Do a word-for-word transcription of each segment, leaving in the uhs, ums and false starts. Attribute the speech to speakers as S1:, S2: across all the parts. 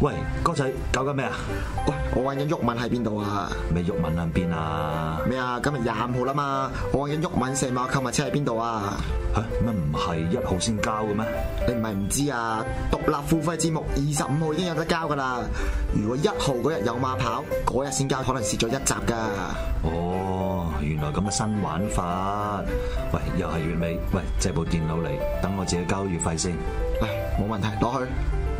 S1: 喂，哥仔搞緊咩啊？
S2: 喂，我揾緊毓民喺邊度啊？
S1: 未毓民喺邊啊？
S2: 咩啊？今日廿五號啦嘛，我揾緊毓民四馬購物車喺邊度啊？
S1: 嚇乜唔係一號先交嘅咩？
S2: 你唔係唔知啊？獨立付費節目二十五號已經有得交噶啦。如果一號嗰日有馬跑，嗰日先交，可能蝕咗一集噶。
S1: 哦，原來咁嘅新玩法。喂，又係月尾，喂，借部電腦嚟，等我自己交月費先。
S2: 嚟，冇問題，攞去。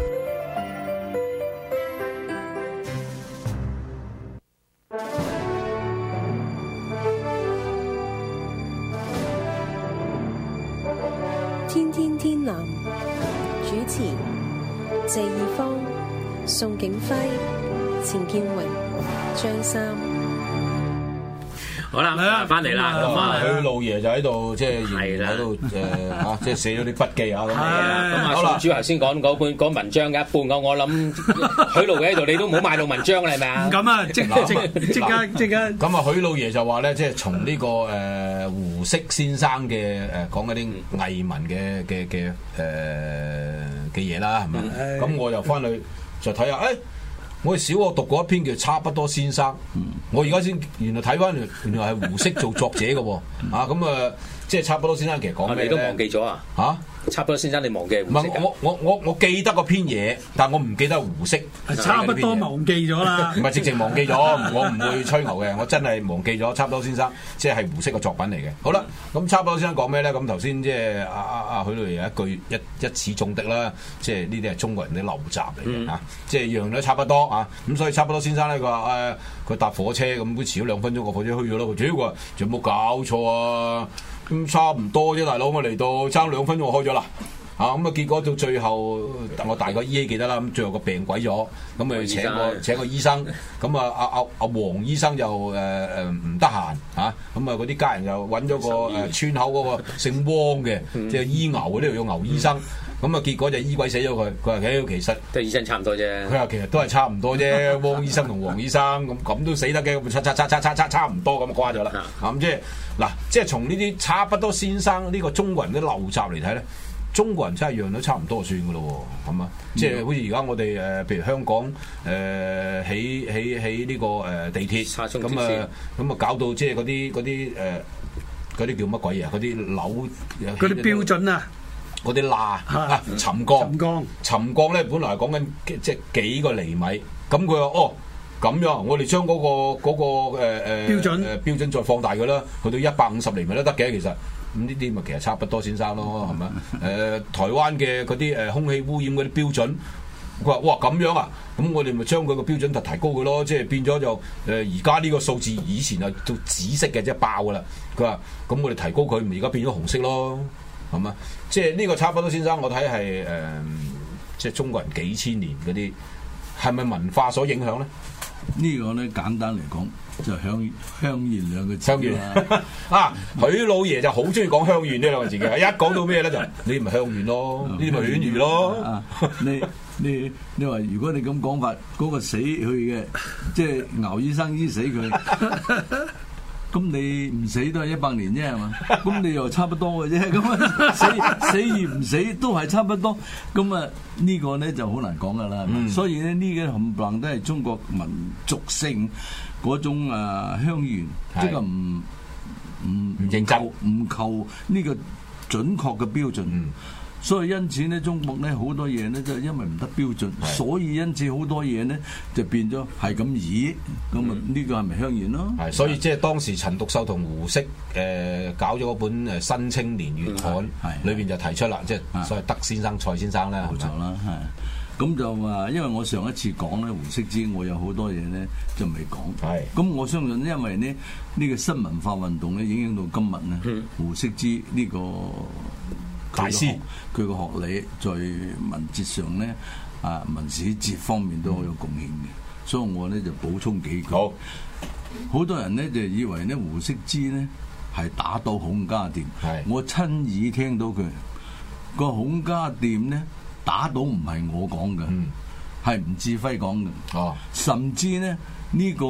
S3: 天天天藍主持謝義方、宋景輝、錢建榮、張三。
S4: 好啦，翻嚟啦，咁啊，
S5: 佢老爺就喺度，即係仍然喺度誒嚇，即係寫咗啲筆記啊咁。
S4: 咁啊，宋主頭先講嗰本嗰文章嘅一半，我我諗許老爺喺度，你都唔好買到文章啦，係咪啊？
S6: 咁啊，即即即刻即刻。
S5: 咁啊，許老爺就話咧，即係從呢個誒胡適先生嘅誒講嗰啲藝文嘅嘅嘅誒嘅嘢啦，係咪？咁我又翻去就睇下，誒。我哋小學讀過一篇叫《差不多先生》，嗯、我而家先原來睇翻，原來係胡適做作者嘅喎，啊咁啊，即係差不多先生其實講咩咧？
S4: 你都忘記咗啊？嚇！差不多先生，你忘記胡適？
S5: 唔係我我我我記得嗰篇嘢，但係我唔記得胡適。
S6: 差不多忘記咗啦。
S5: 唔係直情忘記咗，我唔會吹牛嘅，我真係忘記咗。差不多先生，即係胡適嘅作品嚟嘅。好啦，咁差不多先生講咩咧？咁頭先即係阿阿阿許老爺有一句一一詞中的啦，即係呢啲係中國人啲陋習嚟嘅嚇，即係樣樣都差不多啊。咁所以差不多先生咧，佢話誒，佢搭火車咁，佢遲咗兩分鐘，個火車去咗咯。佢主要佢話有冇搞錯啊？咁差唔多啫，大佬，我嚟到爭兩分鐘我開咗啦，啊咁啊結果到最後我大概依稀記得啦，咁最後個病鬼咗，咁咪請個請個醫生，咁啊阿阿阿黃醫生就誒誒唔得閒嚇，咁啊嗰啲家人就揾咗個誒村口嗰個姓汪嘅，即係醫牛嗰啲叫牛醫生。咁啊，結果就醫鬼死咗佢。佢話：誒，其實
S4: 都係醫生差唔多啫。
S5: 佢話其實都係差唔多啫。汪醫生同黃醫生咁咁都死得嘅，咁差差差差差差差唔多咁瓜咗啦。咁即係嗱，即係從呢啲差不多先生呢個中國人嘅陋習嚟睇咧，中國人真係樣都差唔多就算噶咯，係嘛？即係好似而家我哋誒，譬如香港誒起起起呢個誒地鐵，咁啊咁啊搞到即係嗰啲嗰啲誒嗰啲叫乜鬼啊？嗰啲樓
S6: 嗰啲標準啊！
S5: 嗰啲罅啊，沉降，
S6: 沉降，
S5: 沉降咧，本來係講緊即係幾個厘米，咁佢話哦咁樣，我哋將嗰個嗰、嗰個誒誒、呃、標準誒、呃、標準再放大佢啦，去到一百五十厘米都得嘅，其實咁呢啲咪其實差不多先生咯，係咪？誒、呃、台灣嘅嗰啲誒空氣污染嗰啲標準，佢話哇咁樣啊，咁我哋咪將佢個標準就提高佢咯，即係變咗就誒而家呢個數字以前係到紫色嘅，即係爆噶啦，佢話咁我哋提高佢，而家變咗紅色咯。係嘛？即係呢個差不多先生，我睇係誒，即係中國人幾千年嗰啲，係咪文化所影響咧？
S7: 呢個咧簡單嚟講，就香香豔兩個字。
S5: 香豔啊！許老爺就好中意講香豔呢兩個字嘅，一講到咩咧就你咪香豔咯，呢啲咪犬儒咯。
S7: 你你你話如果你咁講法，嗰個死去嘅，即係牛醫生醫死佢。咁你唔死都係一百年啫係嘛？咁你又差不多嘅啫，咁啊死死與唔死都係差不多。咁啊呢個咧就好難講噶啦。嗯、所以咧呢個冚唪唥都係中國民族性嗰種啊鄉願，即係唔唔唔認真，唔求呢個準確嘅標準。嗯所以因此咧，中國咧好多嘢咧，就因為唔得標準，的所以因此好多嘢咧就變咗係咁咦，咁啊呢個係咪鄉願咯？
S5: 係，所以即係當時陳獨秀同胡適誒、呃、搞咗嗰本誒《新青年月刊》，裏邊就提出啦，即係所謂德先生、蔡先生咧，
S7: 冇錯啦，係。咁就話，因為我上一次講咧胡適之，我有好多嘢咧就未講。係。咁我相信，因為呢呢、呢個新文化運動咧影響到今日咧，嗯、胡適之呢、呢個。大師佢個學理在文節上咧，啊文史哲方面都好有貢獻嘅，嗯、所以我咧就補充幾句。好，好多人咧就以為咧胡適之咧係打倒孔家店，係我親耳聽到佢個孔家店咧打倒唔係我講嘅，係吳志輝講嘅。哦，甚至咧呢、呢個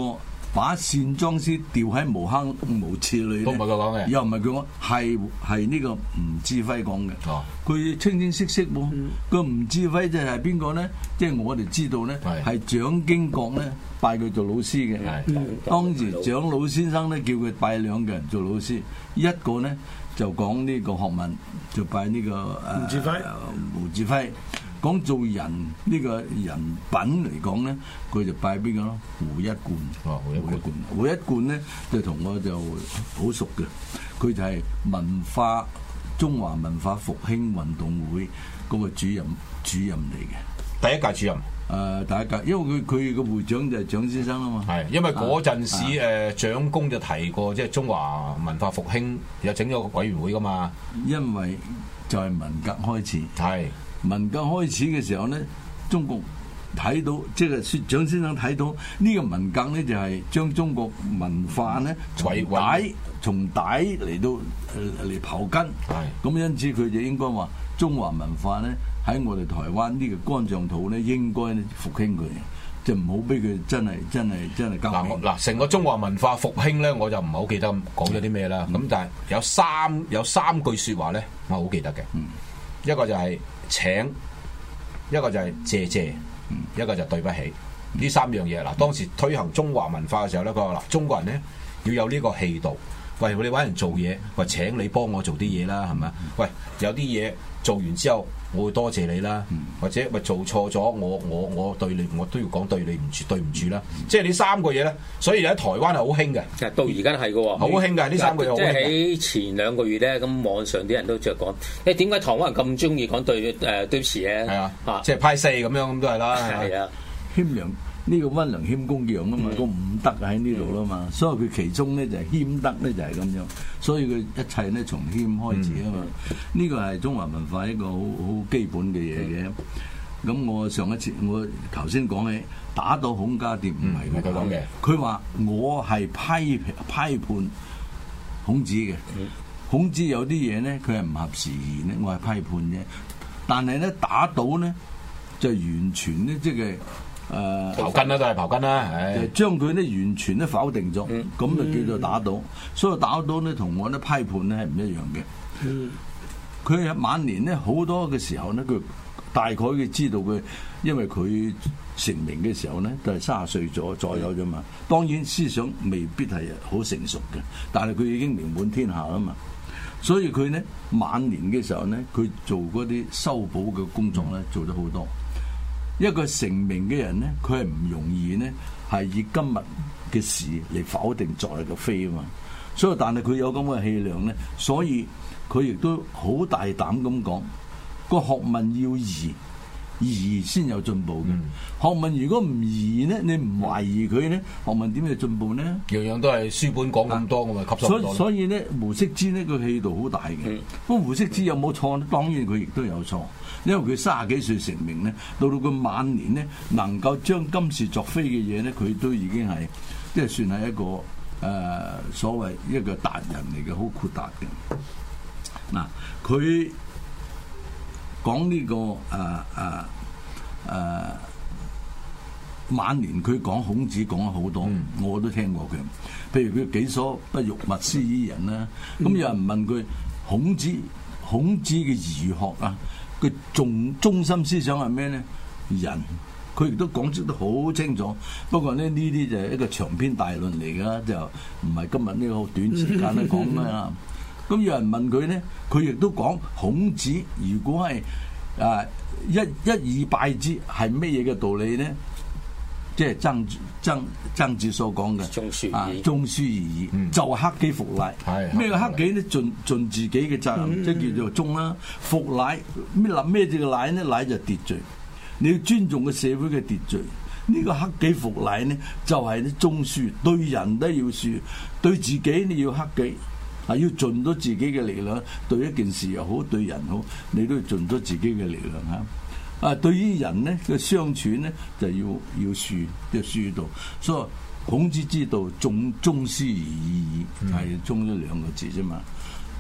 S7: 把線裝師掉喺無坑無廁裏咧，
S5: 都唔係佢講嘅，
S7: 又唔係佢講，係係呢個吳志輝講嘅。
S5: 哦，
S7: 佢清清晰晰喎。個吳志輝就係邊個咧？即係我哋知道咧，係蔣經國咧拜佢做老師嘅。當時蔣老先生咧叫佢拜兩個人做老師，一個咧就講呢個學問，就拜呢個誒
S6: 吳志輝。
S7: 吳志輝講做人呢個人品嚟講咧，佢就拜邊個咯？胡一貫。
S5: 哦，胡一貫。
S7: 胡一貫咧就同我就好熟嘅，佢就係文化中華文化復興運動會嗰個主任主任嚟嘅。
S5: 第一屆主任。
S7: 誒、呃，第一屆，因為佢佢個會長就係蔣先生啊嘛。係，
S5: 因為嗰陣時誒蔣公就提過，即係中華文化復興又整咗個委員會噶嘛。
S7: 因為就係文革開始。係。文革開始嘅時候咧，中國睇到即係蔣先生睇到呢個文革咧，就係將中國文化咧從底從底嚟到嚟刨根。係。咁因此佢就應該話中華文化咧喺我哋台灣呢個肝臟土咧，應該復興佢，就唔好俾佢真係真係真係革命。
S5: 嗱嗱，成個中華文化復興咧，我就唔係好記得講咗啲咩啦。咁、嗯、但係有三有三句説話咧，我好記得嘅。嗯。一個就係請，一個就係謝謝，一個就對不起。呢、嗯、三樣嘢嗱，當時推行中華文化嘅時候咧，佢話嗱，中國人咧要有呢個氣度。喂，你揾人做嘢，喂，請你幫我做啲嘢啦，係咪？喂，有啲嘢做完之後，我會多謝你啦，嗯、或者喂做錯咗，我我我對你，我都要講對你唔住，對唔住啦。嗯、即係呢三個嘢咧，所以喺台灣係好興嘅。
S4: 其實到而家係嘅喎，
S5: 好興嘅呢三個嘢。
S4: 即係喺前兩個月咧，咁網上啲人都着講，誒點解台灣人咁中意講對誒、呃、對唔住咧？係啊，啊
S5: 即係派四咁樣咁都係啦。係啊，
S7: 謙讓。呢個溫良謙恭讓啊嘛，個、嗯、五德喺呢度啦嘛，嗯、所以佢其中咧就係謙德咧就係咁樣，所以佢一切咧從謙開始啊嘛，呢個係中華文化一個好好基本嘅嘢嘅。咁、嗯、我上一次我頭先講起打倒孔家店唔係佢講嘅，佢話、嗯、我係批批判孔子嘅，嗯、孔子有啲嘢咧佢係唔合時宜咧，我係批判啫，但係咧打倒咧就完全咧即係。誒、呃、
S5: 刨根啦，都係刨根啦，
S7: 就將佢咧完全咧否定咗，咁、嗯、就叫做打倒。嗯、所以打倒咧同我咧批判咧係唔一樣嘅。佢喺、嗯、晚年咧好多嘅時候咧，佢大概佢知道佢，因為佢成名嘅時候咧都係三十歲咗左右啫嘛。當然思想未必係好成熟嘅，但係佢已經名滿天下啦嘛。所以佢咧晚年嘅時候咧，佢做嗰啲修補嘅工作咧做咗好多。一個成名嘅人咧，佢係唔容易咧，係以今日嘅事嚟否定昨日嘅非啊嘛。所以，但係佢有咁嘅氣量咧，所以佢亦都好大膽咁講，個學問要移，移先有進步嘅。嗯、學問如果唔移咧，你唔懷疑佢咧，學問點有進步咧？樣
S5: 樣都係書本講咁多，我咪、啊、吸收唔到。
S7: 所以咧，胡適之呢個氣度好大嘅。不過、嗯、胡適之有冇錯咧？當然佢亦都有錯。因為佢三十幾歲成名咧，到到佢晚年咧，能夠將今是作非嘅嘢咧，佢都已經係即係算係一個誒、呃、所謂一個達人嚟嘅，好豁達嘅。嗱，佢講呢個誒誒誒晚年，佢講孔子講咗好多，嗯、我都聽過佢。譬如佢己所不欲，勿施於人啦。咁、嗯、有人問佢孔子孔子嘅儒學啊？佢重中心思想係咩咧？人，佢亦都講出得好清楚。不過咧，呢啲就係一個長篇大論嚟㗎，就唔係今日呢個好短時間咧講啦。咁有人問佢咧，佢亦都講孔子如果係啊一一以拜之係咩嘢嘅道理咧？即係曾曾曾子所講嘅，
S4: 忠恕
S7: 啊，忠恕而已，嗯、就克己復乃。咩叫克己咧？盡盡自己嘅責任，嗯、即係叫做忠啦。復乃咩立咩字嘅乃呢？乃就秩序，你要尊重個社會嘅秩序。呢、這個克己復乃呢，就係啲忠恕，對人都要恕，對自己你要克己，啊，要盡到自己嘅力量，對一件事又好，對人好，你都要盡咗自己嘅力量嚇。啊，對於人咧嘅相處咧，就要要恕，要恕到。所以孔子之道，忠忠恕而已矣，係忠咗兩個字啫嘛。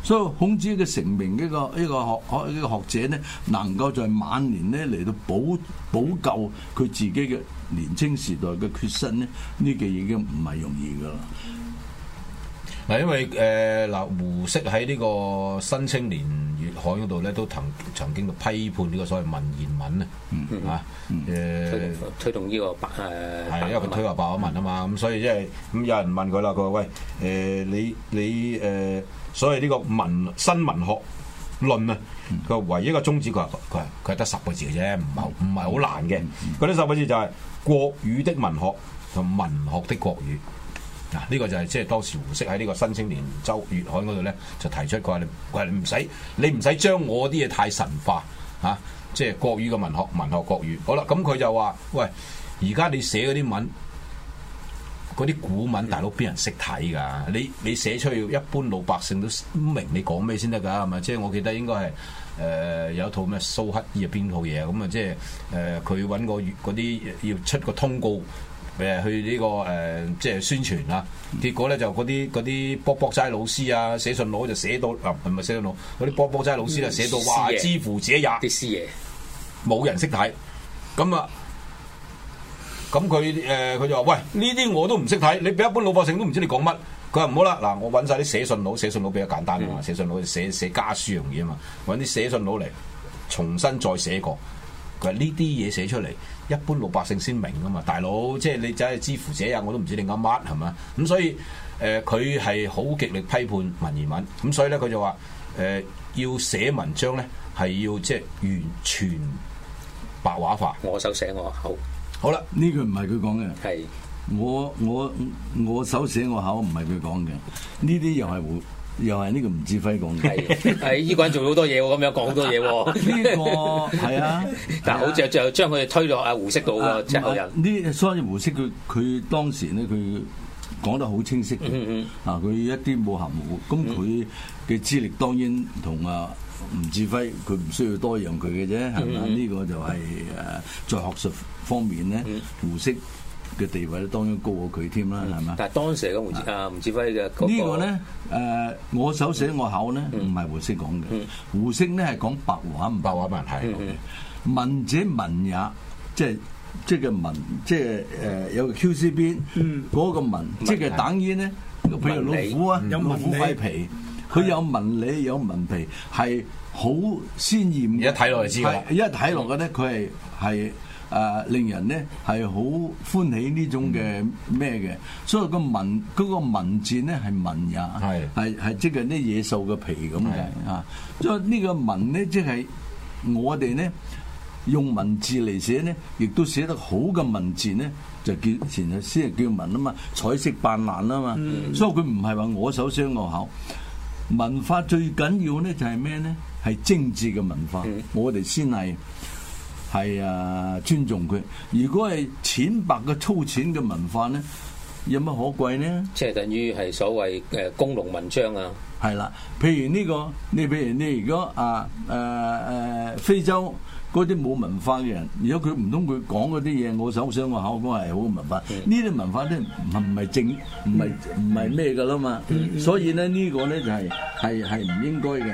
S7: 所以孔子嘅成名呢個呢個學學呢個學者咧，能夠在晚年咧嚟到補補救佢自己嘅年青時代嘅缺失咧，呢個已經唔係容易噶啦。
S5: 嗱，因為誒嗱、呃，胡適喺呢個《新青年月刊》嗰度咧，都曾曾經到批判呢個所謂文言文啊，
S7: 嗯
S5: 啊誒
S4: 推動呢個白誒，
S5: 係因為佢推話白話文啊嘛，咁所以即係咁有人問佢啦，佢話喂誒、呃、你你誒、呃、所謂呢個文新文學論啊，佢話唯一一個宗旨，佢話佢係佢係得十個字嘅啫，唔係唔係好難嘅。嗰啲十個字就係國語的文學同文學的國語。嗱，呢個就係即係當時胡適喺呢個《新青年周月刊》嗰度咧，就提出佢話你，佢話你唔使，你唔使將我啲嘢太神化嚇、啊，即係國語嘅文學，文學國語。好啦，咁佢就話：喂，而家你寫嗰啲文，嗰啲古文，大佬邊人識睇㗎？你你寫出去，一般老百姓都明你講咩先得㗎，係咪？即係我記得應該係誒、呃、有一套咩蘇乞兒啊邊套嘢咁啊，即係誒佢揾個嗰啲要出個通告。誒去呢、這個誒、呃、即係宣傳啦，結果咧就嗰啲嗰啲卜卜齋老師啊，寫信佬就寫到啊，唔係寫信佬，嗰啲卜卜齋老師啊寫到哇，之乎者也
S4: 啲師爺，
S5: 冇人識睇，咁啊，咁佢誒佢就話喂，呢啲我都唔識睇，你俾一般老百姓都唔知你講乜，佢話唔好啦，嗱我揾晒啲寫信佬，寫信佬比較簡單啊嘛，嗯、寫信佬寫寫家書容易啊嘛，揾啲寫信佬嚟重新再寫過。佢話呢啲嘢寫出嚟，一般老百姓先明啊嘛，大佬，即係你真係知乎者也，我都唔知你講乜係嘛，咁所以誒佢係好極力批判文言文，咁所以咧佢就話誒、呃、要寫文章咧係要即係完全白話化，
S4: 我手寫我口。
S5: 好啦，
S7: 呢句唔係佢講嘅，
S4: 係
S7: 我我我手寫我口唔係佢講嘅，呢啲又係胡。又係呢個吳志輝講嘅，
S4: 係係依個人做好多嘢喎，咁樣講好多嘢喎。
S7: 呢個係啊，
S4: 但係好似就將佢推落阿胡適度喎，即係後人。
S7: 呢所以胡適佢佢當時咧，佢講得好清晰嘅，
S4: 嗯嗯
S7: 啊，佢一啲冇含糊。咁佢嘅資歷當然同阿吳志輝，佢唔需要多讓佢嘅啫，係咪？呢個就係誒在學術方面咧，胡適嘅地位咧當然高過佢添啦，係嘛？
S4: 但係當時嚟講，胡志啊吳志輝嘅
S7: 呢個咧誒，我手寫我口咧，唔係胡適講嘅。胡適咧係講白話，唔
S5: 白話文係
S7: 文者文也，即係即係文，即係誒有個 Q C 邊嗰個文，即係等於咧，譬如老虎啊，老虎塊皮，佢有文理有文皮，係好鮮豔嘅。
S5: 一睇落就知㗎，
S7: 一睇落嘅咧，佢係係。誒、呃、令人咧係好歡喜呢種嘅咩嘅，所以個文嗰、嗰個文字咧係文也，係係係即係啲野獸嘅皮咁嘅啊！所以呢個文咧即係我哋咧用文字嚟寫咧，亦都寫得好嘅文字咧，就叫前日先係叫文啊嘛，彩色斑斕啊嘛，嗯、所以佢唔係話我手寫我口。文化最緊要咧就係咩咧？係精緻嘅文化，嗯、我哋先係。係啊，尊重佢。如果係淺白嘅粗淺嘅文化咧，有乜可貴呢？
S4: 即係等於係所謂誒工農文章啊。
S7: 係啦，譬如呢、呢個，你譬如你如果啊誒誒、啊、非洲嗰啲冇文化嘅人，如果佢唔通佢講嗰啲嘢，我手寫我口講係好嘅文化。呢啲、嗯、文化咧唔唔係正，唔係唔係咩㗎啦嘛。嗯、所以咧呢、呢個咧就係係係唔應該嘅。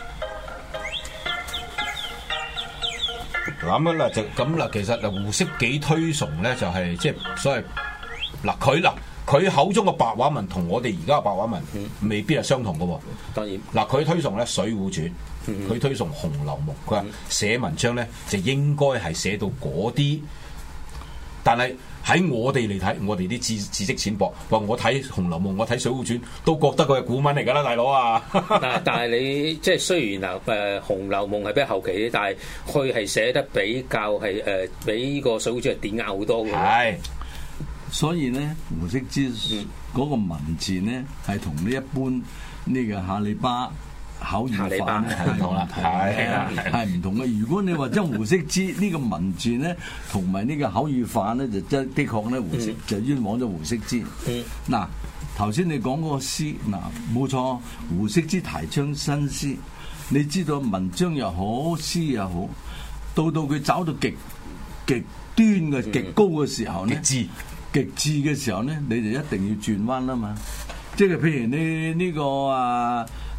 S5: 咁啦就咁啦，其實啊胡適幾推崇咧，就係即係所謂嗱佢嗱佢口中嘅白話文同我哋而家嘅白話文未必係相同嘅喎。
S4: 當然
S5: 嗱佢推崇咧《水滸傳》，佢推崇《紅樓夢》，佢話寫文章咧就應該係寫到嗰啲，但係喺我哋嚟睇，我哋啲知知識淺薄，話我睇《紅樓夢》，我睇《水滸傳》都覺得佢係古文嚟㗎啦，大佬啊！
S4: 但但係你即係雖然嗱誒《紅樓夢》係比較後期，但係佢係寫得比較係誒、呃、比呢個《水滸傳》係典雅好多嘅。係，
S7: 所以咧胡適之嗰個文字咧係同呢一般呢個下里巴口語法咧係唔同啦，係係唔同嘅。如果你話將胡適之呢個文字咧，同埋呢個口語法咧，就真的確咧，胡適、嗯、就冤枉咗胡適之。嗱、嗯，頭先你講嗰個詩，嗱冇錯，胡適之提倡新詩。你知道文章又好，詩又好，到到佢走到極極端嘅極高嘅時候咧，極致極致嘅時候咧，你就一定要轉彎啦嘛。即係譬如你呢、呢個啊。誒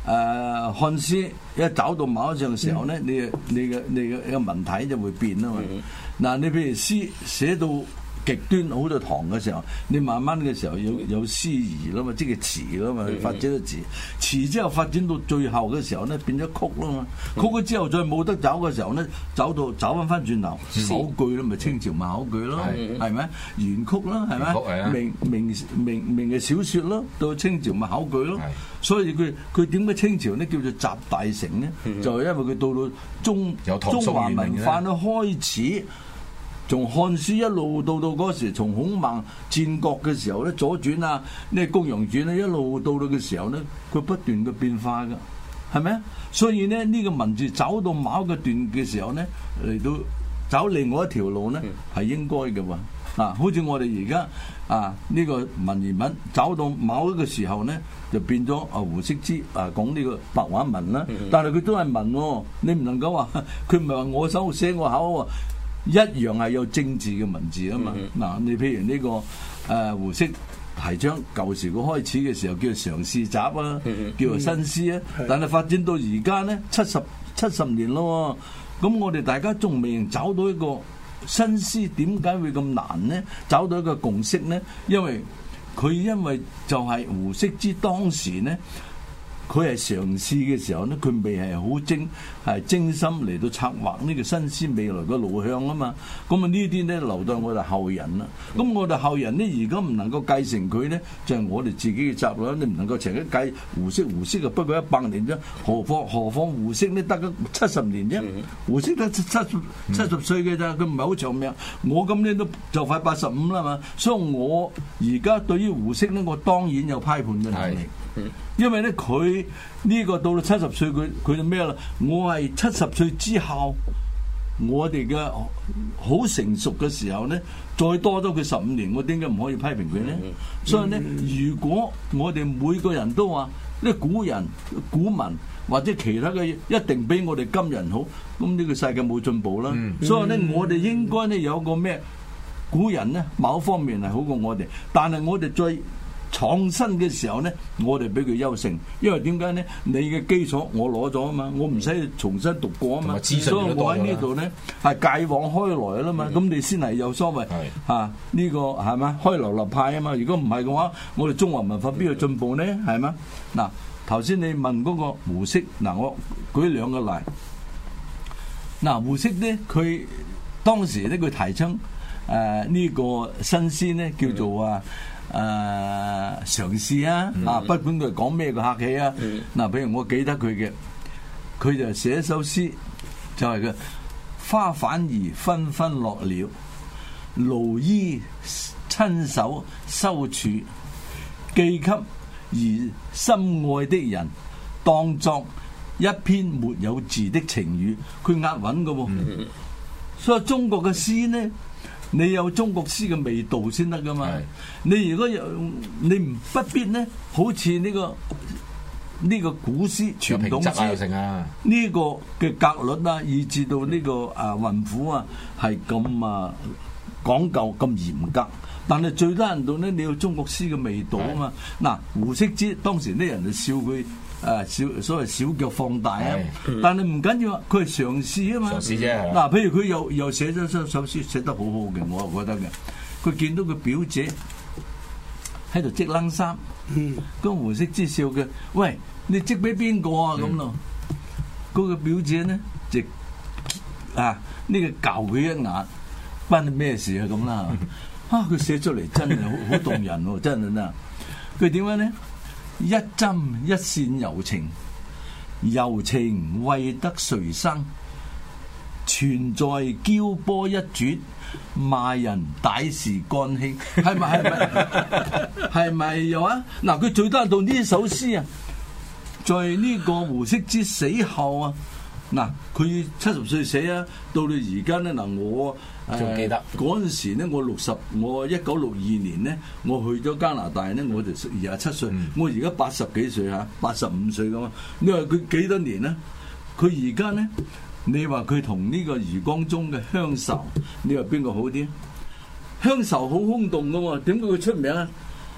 S7: 誒漢詩一找到某一樣嘅時候咧，你嘅你嘅你嘅一個文體就會變啊嘛。嗱，你譬如詩寫到極端好多堂嘅時候，你慢慢嘅時候有有詩意啦嘛，即係詞啦嘛，發展到詞，詞之後發展到最後嘅時候咧，變咗曲啦嘛，曲咗之後再冇得走嘅時候咧，走到走翻翻轉頭口句啦，咪清朝咪口句咯，係咪？元曲啦，係咪？明明明明嘅小説咯，到清朝咪口句咯，所以佢佢點解清朝咧叫做集大成咧？就係因為佢到到中中華文化咧開始。從漢書一路到到嗰時，從孔孟戰國嘅時候咧，左傳啊，呢個公羊傳咧，一路到到嘅時候咧，佢不斷嘅變化噶，係咪啊？所以咧，呢個文字走到某一個段嘅時候咧，嚟到走另外一條路咧，係應該嘅喎。嗱，好似我哋而家啊呢個文言文走到某一個時候咧，就變咗啊胡適之啊講呢個白話文啦，但係佢都係文喎，你唔能夠話佢唔係話我手寫我口喎。一樣係有政治嘅文字啊嘛，嗱、嗯、你譬如呢、這個誒、呃、胡適提倡舊時佢開始嘅時候叫做常侍集啊，嗯、叫做新詩啊，嗯、但係發展到而家咧七十七十年咯，咁我哋大家仲未找到一個新詩，點解會咁難呢？找到一個共識呢？因為佢因為就係胡適之當時呢。佢係嘗試嘅時候咧，佢未係好精係精心嚟到策劃呢個新詩未來嘅路向啊嘛。咁啊呢啲咧留待我哋後人啦。咁我哋後人咧而家唔能夠繼承佢咧，就係、是、我哋自己嘅責任。你唔能夠成日計胡適，胡適啊不過一百年啫，何況何況胡適咧得咗七十年啫。胡適得七七七十歲嘅咋，佢唔係好長命。我今年都就快八十五啦嘛，所以我而家對於胡適咧，我當然有批判嘅能力。因為咧佢呢個到到七十歲，佢佢就咩啦？我係七十歲之後，我哋嘅好成熟嘅時候咧，再多咗佢十五年，我點解唔可以批評佢咧？所以咧，如果我哋每個人都話呢古人古文或者其他嘅一定比我哋今人好，咁呢個世界冇進步啦。嗯、所以咧，我哋應該咧有個咩古人咧某方面係好過我哋，但係我哋最創新嘅時候咧，我哋俾佢優勝，因為點解咧？你嘅基礎我攞咗啊嘛，我唔使重新讀過啊嘛，所以我喺呢度咧係繼往開來啦嘛，咁、嗯、你先係有所謂嚇呢個係嘛開流立派啊嘛。如果唔係嘅話，我哋中華文化邊度進步咧？係嘛？嗱，頭先你問嗰個胡適，嗱我舉兩個例。嗱胡適咧，佢當時咧佢提倡誒呢、呃這個新詩咧叫做啊。誒嘗試啊！嗯、啊，不管佢講咩個客氣啊，嗱、嗯，譬如我記得佢嘅，佢就寫一首詩，就係、是、嘅花反而紛紛落了，勞醫親手收處，寄給而心愛的人，當作一篇沒有字的情語，佢押韻嘅喎。嗯、所以中國嘅詩呢？你有中國詩嘅味道先得噶嘛？是你如果有你唔不必咧，好似呢、這個呢、這個古詩傳統詩呢個嘅格律啊，以至到呢、這個啊韻符啊，係咁啊講究咁嚴格。但係最低限度咧，你有中國詩嘅味道啊嘛。嗱是，胡適之當時啲人就笑佢。誒小所謂小腳放大啊，是但係唔緊要啊，佢係嘗試啊嘛。嘗試啫。嗱，譬如佢又又寫咗首首詩，寫得好好嘅，我覺得嘅。佢見到佢表姐喺度織冷衫，咁、嗯、胡適之笑嘅，喂，你織俾邊個啊？咁咯、嗯，嗰個表姐咧就啊呢、這個舊佢一眼，關你咩事啊？咁啦，啊佢寫出嚟真係好好動人喎，真係啊！佢點樣咧？一針一線柔情，柔情為得誰生？全在嬌波一轉，罵人歹是乾兄。係咪係咪係咪有啊？嗱，佢最得到呢首詩啊，在呢個胡適之死後啊，嗱，佢七十歲死啊，到到而家咧嗱，我仲記得嗰陣、呃、時咧，我六十，我一九六二年咧，我去咗加拿大咧，我就廿七歲，嗯、我而家八十幾歲嚇，八十五歲咁啊！你話佢幾多年咧？佢而家咧，你話佢同呢個余光中嘅鄉愁，你話邊個好啲？鄉愁好轟動噶喎，點解佢出名啊？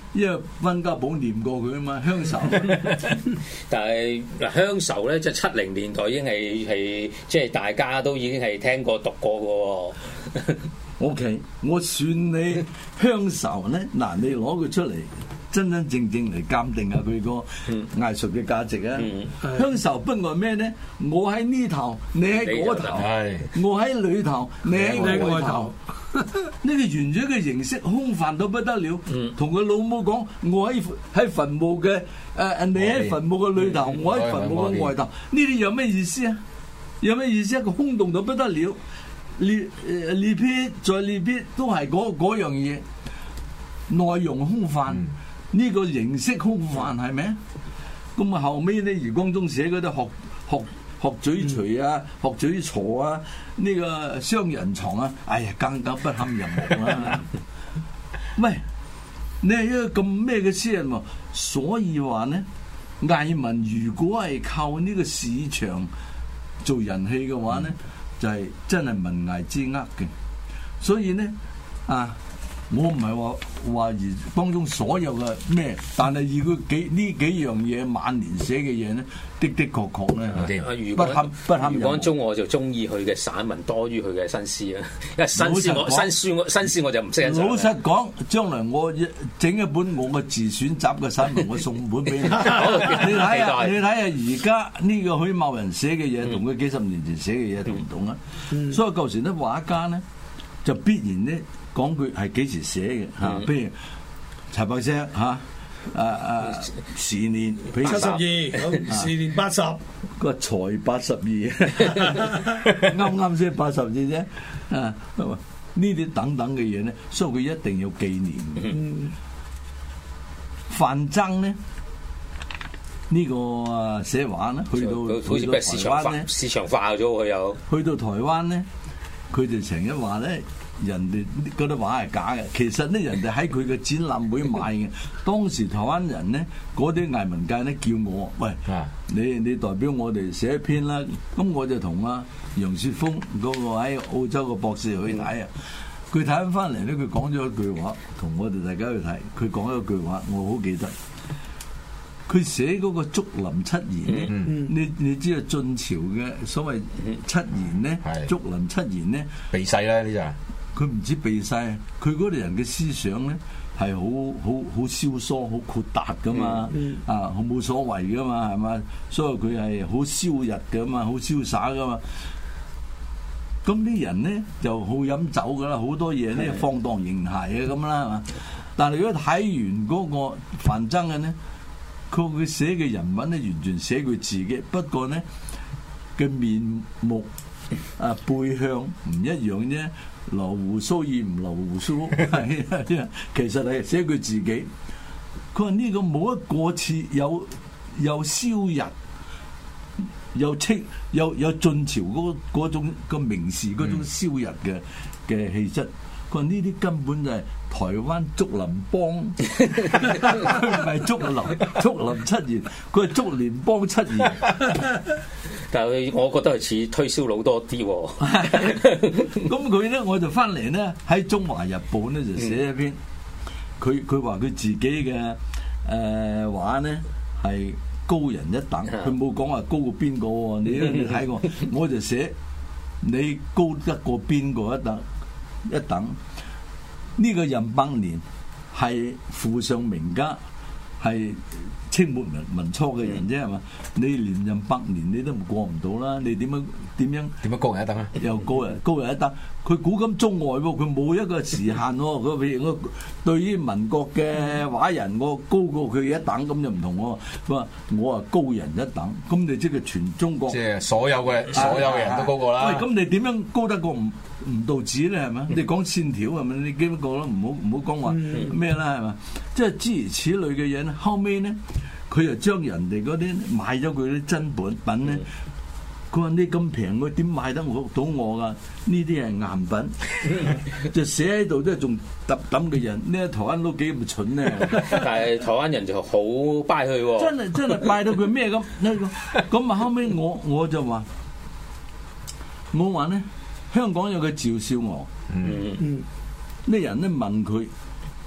S7: 因為温家寶念過佢啊嘛，鄉愁。
S4: 但係嗱鄉愁咧，即係七零年代已經係係即係大家都已經係聽過讀過嘅喎。
S7: O K， 我算你鄉愁咧，嗱你攞佢出嚟，真真正正嚟鑑定下佢個藝術嘅價值啊！
S4: 嗯、
S7: 鄉愁不外咩咧？我喺呢頭，你喺嗰頭；我喺裏頭，你喺外頭。呢個完咗嘅形式空泛到不得了，同佢、嗯、老母講：我喺喺墳墓嘅誒、呃，你喺墳墓嘅裏頭，嗯、我喺墳墓嘅外頭。呢啲有咩意思啊？有咩意思啊？個空洞到不得了。列誒列篇再列篇都係嗰嗰樣嘢，內容空泛，呢、嗯、個形式空泛係咪啊？咁啊後尾咧，余光中寫嗰啲學學學嘴錘啊，嗯、學嘴鋤啊，呢、這個雙人床啊，哎呀更加不堪入目啦！喂，你係一個咁咩嘅詩人喎？所以話咧，藝文如果係靠呢個市場做人氣嘅話咧。嗯就係真係文藝之厄嘅，所以咧啊，我唔係話話而當中所有嘅咩，但係以佢幾呢幾樣嘢晚年寫嘅嘢咧，的的確確咧，不堪不堪。
S4: 余光中我就中意佢嘅散文多於佢嘅新詩啊，因為新詩我新詩我新詩我就唔識欣賞。
S7: 老實講，將來我整一本我嘅自選集嘅散文，我送本俾你。你睇下，你睇下而家呢個許茂仁寫嘅嘢，同佢幾十年前寫嘅嘢同唔同啊？嗯、所以舊時啲畫家咧，就必然咧講佢係幾時寫嘅嚇，譬、嗯、如柴白石嚇。啊啊！時年
S6: 七十二，時年八十，
S7: 個才八十二，啱啱先八十二啫。啊，呢啲等等嘅嘢咧，所以佢一定要紀念嘅。嗯、范曾咧，呢、這個寫畫咧，去到
S4: 好似咩市場化，市場化咗佢又。
S7: 去到台灣咧，佢就成日話咧。人哋嗰啲畫係假嘅，其實咧人哋喺佢嘅展覽會買嘅。當時台灣人咧，嗰啲藝文界咧叫我，喂，你你代表我哋寫一篇啦。咁我就同阿楊雪峰嗰個喺澳洲嘅博士去睇啊。佢睇翻翻嚟咧，佢講咗一句話，同我哋大家去睇。佢講咗一句話，我好記得。佢寫嗰個竹林七言咧，嗯、你你知道晉朝嘅所謂七言咧，嗯、竹林七言咧，
S5: 避世啦呢就。
S7: 佢唔知避世，佢嗰啲人嘅思想咧係好好好蕭疏、好豁達噶嘛，嗯嗯、啊好冇所謂噶嘛，係嘛？所以佢係好蕭逸噶嘛，好瀟灑噶嘛。咁啲人咧就好飲酒噶啦，好多嘢咧放蕩形骸嘅咁啦，係嘛？但係如果睇完嗰個范曾嘅咧，佢佢寫嘅人物咧完全寫佢自己，不過咧嘅面目啊背向唔一樣啫。留鬍鬚與唔留鬍鬚，係啊，其實係寫佢自己。佢話呢個冇一個似有有蕭逸，有清有有晉朝嗰嗰種個名士嗰種蕭逸嘅嘅氣質。佢話呢啲根本就係台灣竹林幫，佢唔係竹林竹林七賢，佢係竹林幫七賢。
S4: 但係我覺得係似推銷佬多啲喎。
S7: 咁佢咧，我就翻嚟咧喺《中華日報》咧就寫一篇，佢佢話佢自己嘅誒畫咧係高人一等，佢冇講話高過邊個喎。你你睇過，我就寫你高得過邊個一等一等。呢、這個任伯年係父上名家，係清末民民初嘅人啫，係嘛？你連任百年你都唔過唔到啦，你點樣點樣
S5: 點樣高人一等啊？
S7: 又高人高人一等，佢古今中外喎，佢冇一個時限喎。佢譬如我對於民國嘅畫人，我高過佢一等，咁就唔同喎。佢話我啊高人一等，咁你即係全中國，
S5: 即係所有嘅所有嘅人都高過啦。
S7: 喂，咁你點樣高得過唔唔道指咧？係咪？你講線條係咪？你幾多個咯？唔好唔好講話咩啦？係嘛？即係諸如此類嘅嘢咧，後尾咧。佢又將人哋嗰啲買咗佢啲真本品咧，佢話你咁平，佢點買得我到我噶？呢啲係贗品，就寫喺度都係仲揼揼嘅人。呢台灣都幾咁蠢咧，
S4: 但係台灣人就好拜佢喎。
S7: 真係真係拜到佢咩咁？咁啊後尾我我就話，我話咧香港有個趙少昂，嗯嗯，啲人咧問佢。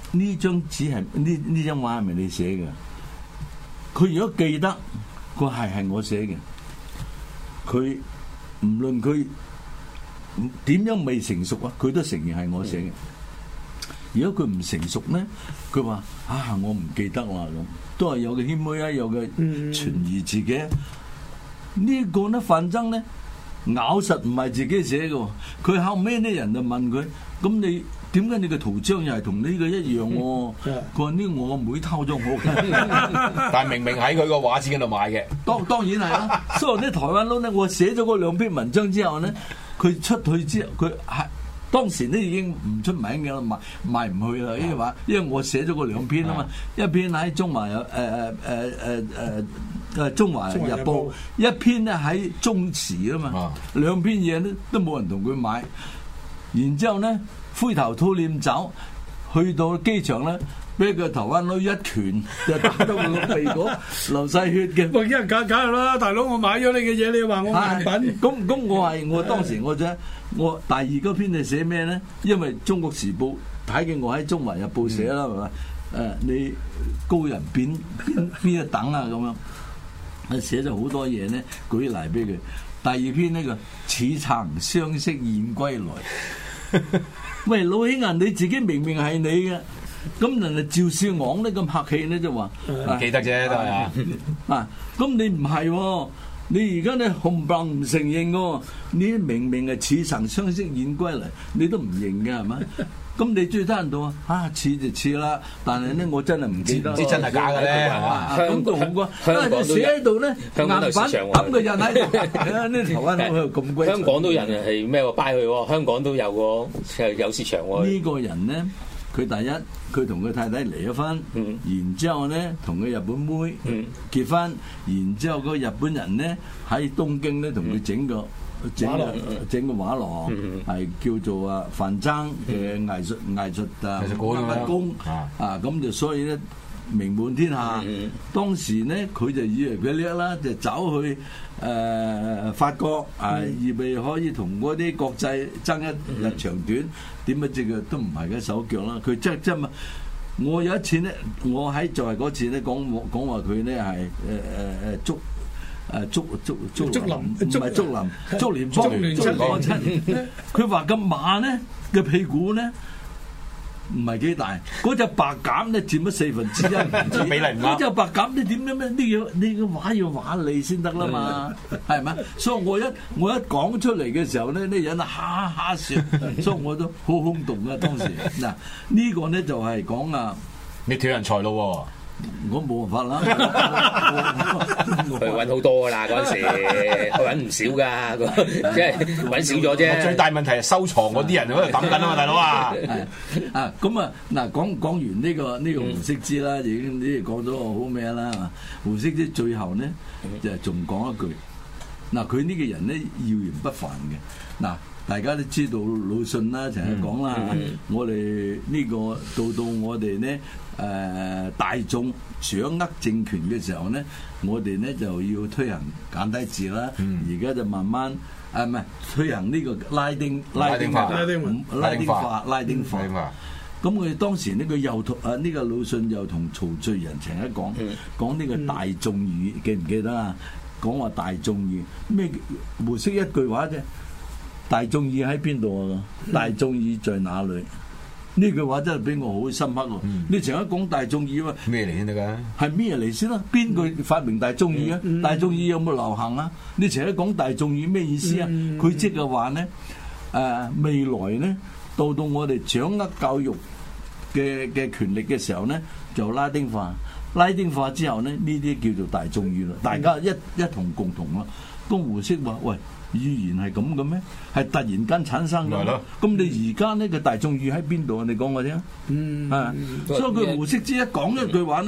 S7: 呢張紙係呢呢張畫係咪你寫嘅？佢如果記得個係係我寫嘅，佢唔論佢點樣未成熟啊，佢都承認係我寫嘅。如果佢唔成熟咧，佢話啊我唔記得啦咁，都係有嘅謙虛啊，有嘅存疑自己。嗯、呢個咧范增咧咬實唔係自己寫嘅，佢後尾啲人就問佢：咁你點解你嘅圖章又係同呢個一樣喎？佢話呢個我妹偷咗我嘅，
S5: 但係明明喺佢個畫展嗰度買嘅。
S7: 當當然係啦。所以啲台灣佬咧，我寫咗嗰兩篇文章之後咧，佢出去之後，佢係。當時咧已經唔出名嘅啦，賣賣唔去啦，因為話，因為我寫咗嗰兩篇啊嘛，一篇喺中華有誒誒誒誒誒誒中華日報，一篇咧喺中時啊嘛，兩篇嘢咧都冇人同佢買，然之後咧灰頭土臉走，去到機場咧，俾個台灣佬一拳就打到佢個鼻哥流晒血嘅。
S6: 喂，一人假假啦，大佬我買咗你嘅嘢，你話我贋品？
S7: 咁咁我係我當時我就。我第二嗰篇係寫咩咧？因為《中國時報》睇見我喺《中華日報》寫啦，係咪？誒，你高人邊邊邊一等啊？咁樣，我寫咗好多嘢咧，舉例俾佢。第二篇呢個似曾相識燕歸來。喂，老兄啊，你自己明明係你嘅，咁人哋趙少昂呢咁客氣咧就話
S5: 唔記得啫，都係啊。
S7: 啊，咁你唔係喎。你而家咧紅白唔承認喎，你明明係似曾相識燕歸來，你都唔認嘅係咪？咁你最得人到啊？啊似就似啦，但係咧我真係唔記得，
S5: 唔知真係假嘅咧，係嘛？
S7: 咁都好過，因為你寫喺度咧，硬板揼個人喺度，呢台灣佬咁鬼。
S4: 香港都人係咩喎？掰佢喎，香港都有個有市場喎。
S7: 呢個人咧，佢第一。佢同佢太太離咗婚，嗯、然之後咧同佢日本妹結婚，嗯、然之後個日本人咧喺東京咧同佢整個整個整個畫廊，係、嗯、叫做啊范增嘅藝術藝術啊藝工啊，咁就所以咧名滿天下。嗯、當時咧佢就以為佢叻啦，就走去誒、呃、法國啊，預備可以同嗰啲國際爭一日長短。點解隻腳都唔係嘅手腳啦？佢真真啊！我有一次咧，我喺就係嗰次咧講講話佢咧係誒誒誒竹誒竹竹竹竹林唔係竹林竹連竹連七講七，佢話個馬咧嘅屁股咧唔係幾大，嗰隻白鴿咧佔咗四分之一，唔知比例唔啱。嗰隻白鴿你點樣咩？你要你個畫要畫你先得啦嘛，係咪？所以我一我一講出嚟嘅時候咧，啲人哈哈笑，所以我都好轟動啊！當時嗱呢個咧就係講啊，
S5: 你斷人財咯喎！
S7: 我冇辦法啦，
S4: 佢揾好多噶啦嗰陣時，佢揾唔少噶，即係揾少咗啫。
S5: 最大問題係收藏嗰啲人喺度抌緊啊嘛，大佬啊！
S7: 啊咁啊嗱，講講完呢個呢個胡適之啦，已經呢講咗好咩啦。胡適之最後咧就仲講一句，嗱佢呢個人咧要言不凡嘅嗱。大家都知道魯迅啦，成日講啦，嗯、我哋呢、這個到到我哋咧誒大眾掌握政權嘅時候咧，我哋咧就要推行簡體字啦。而家、嗯、就慢慢誒唔係推行呢個拉丁拉丁化、拉丁化、拉丁化。咁佢當時呢個又同啊呢個魯迅又同曹聚仁成日講講呢個大眾語，記唔記得啊？講話大眾語咩？胡適一句話啫。大眾義喺邊度啊？大眾義在哪裏？呢句話真係俾我好深刻喎！嗯、你成日講大眾義啊？
S5: 咩嚟先得㗎？係
S7: 咩嚟先啦？邊個發明大眾義啊？嗯、大眾義有冇流行啊？你成日講大眾義咩意思啊？佢、嗯、即係話咧，誒、呃、未來咧，到到我哋掌握教育嘅嘅權力嘅時候咧，就拉丁化，拉丁化之後咧，呢啲叫做大眾義啦，大家一一同共同啦。咁胡適話：喂！語言係咁嘅咩？係突然間產生嘅。咁你而家呢個大眾語喺邊度啊？你講我聽。嗯。啊，所以佢胡適之一講一句話咧，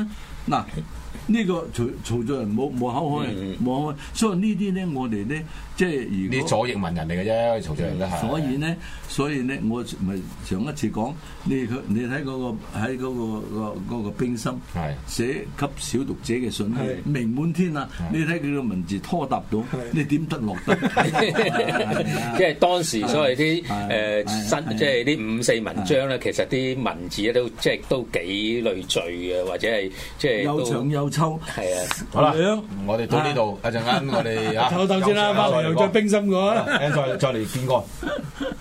S7: 嗱。呢個曹曹作人冇冇口開，冇口開，所以呢啲咧，我哋咧即係如果
S5: 啲左翼文人嚟嘅啫，曹作人都係。
S7: 所以咧，所以咧，我咪上一次講，你佢你睇嗰個喺嗰個個嗰個冰心寫給小讀者嘅信，名滿天下。你睇佢個文字拖沓到，你點得落得？
S4: 即係當時所謂啲誒新，即係啲五四文章咧，其實啲文字咧都即係都幾累贅嘅，或者係即係
S7: 又長又抽。
S4: 係啊，
S5: 好啦，我哋到呢度，一陣間我哋啊，
S6: 唞唞先啦，翻嚟又再冰心過啊，
S5: 再再嚟見過。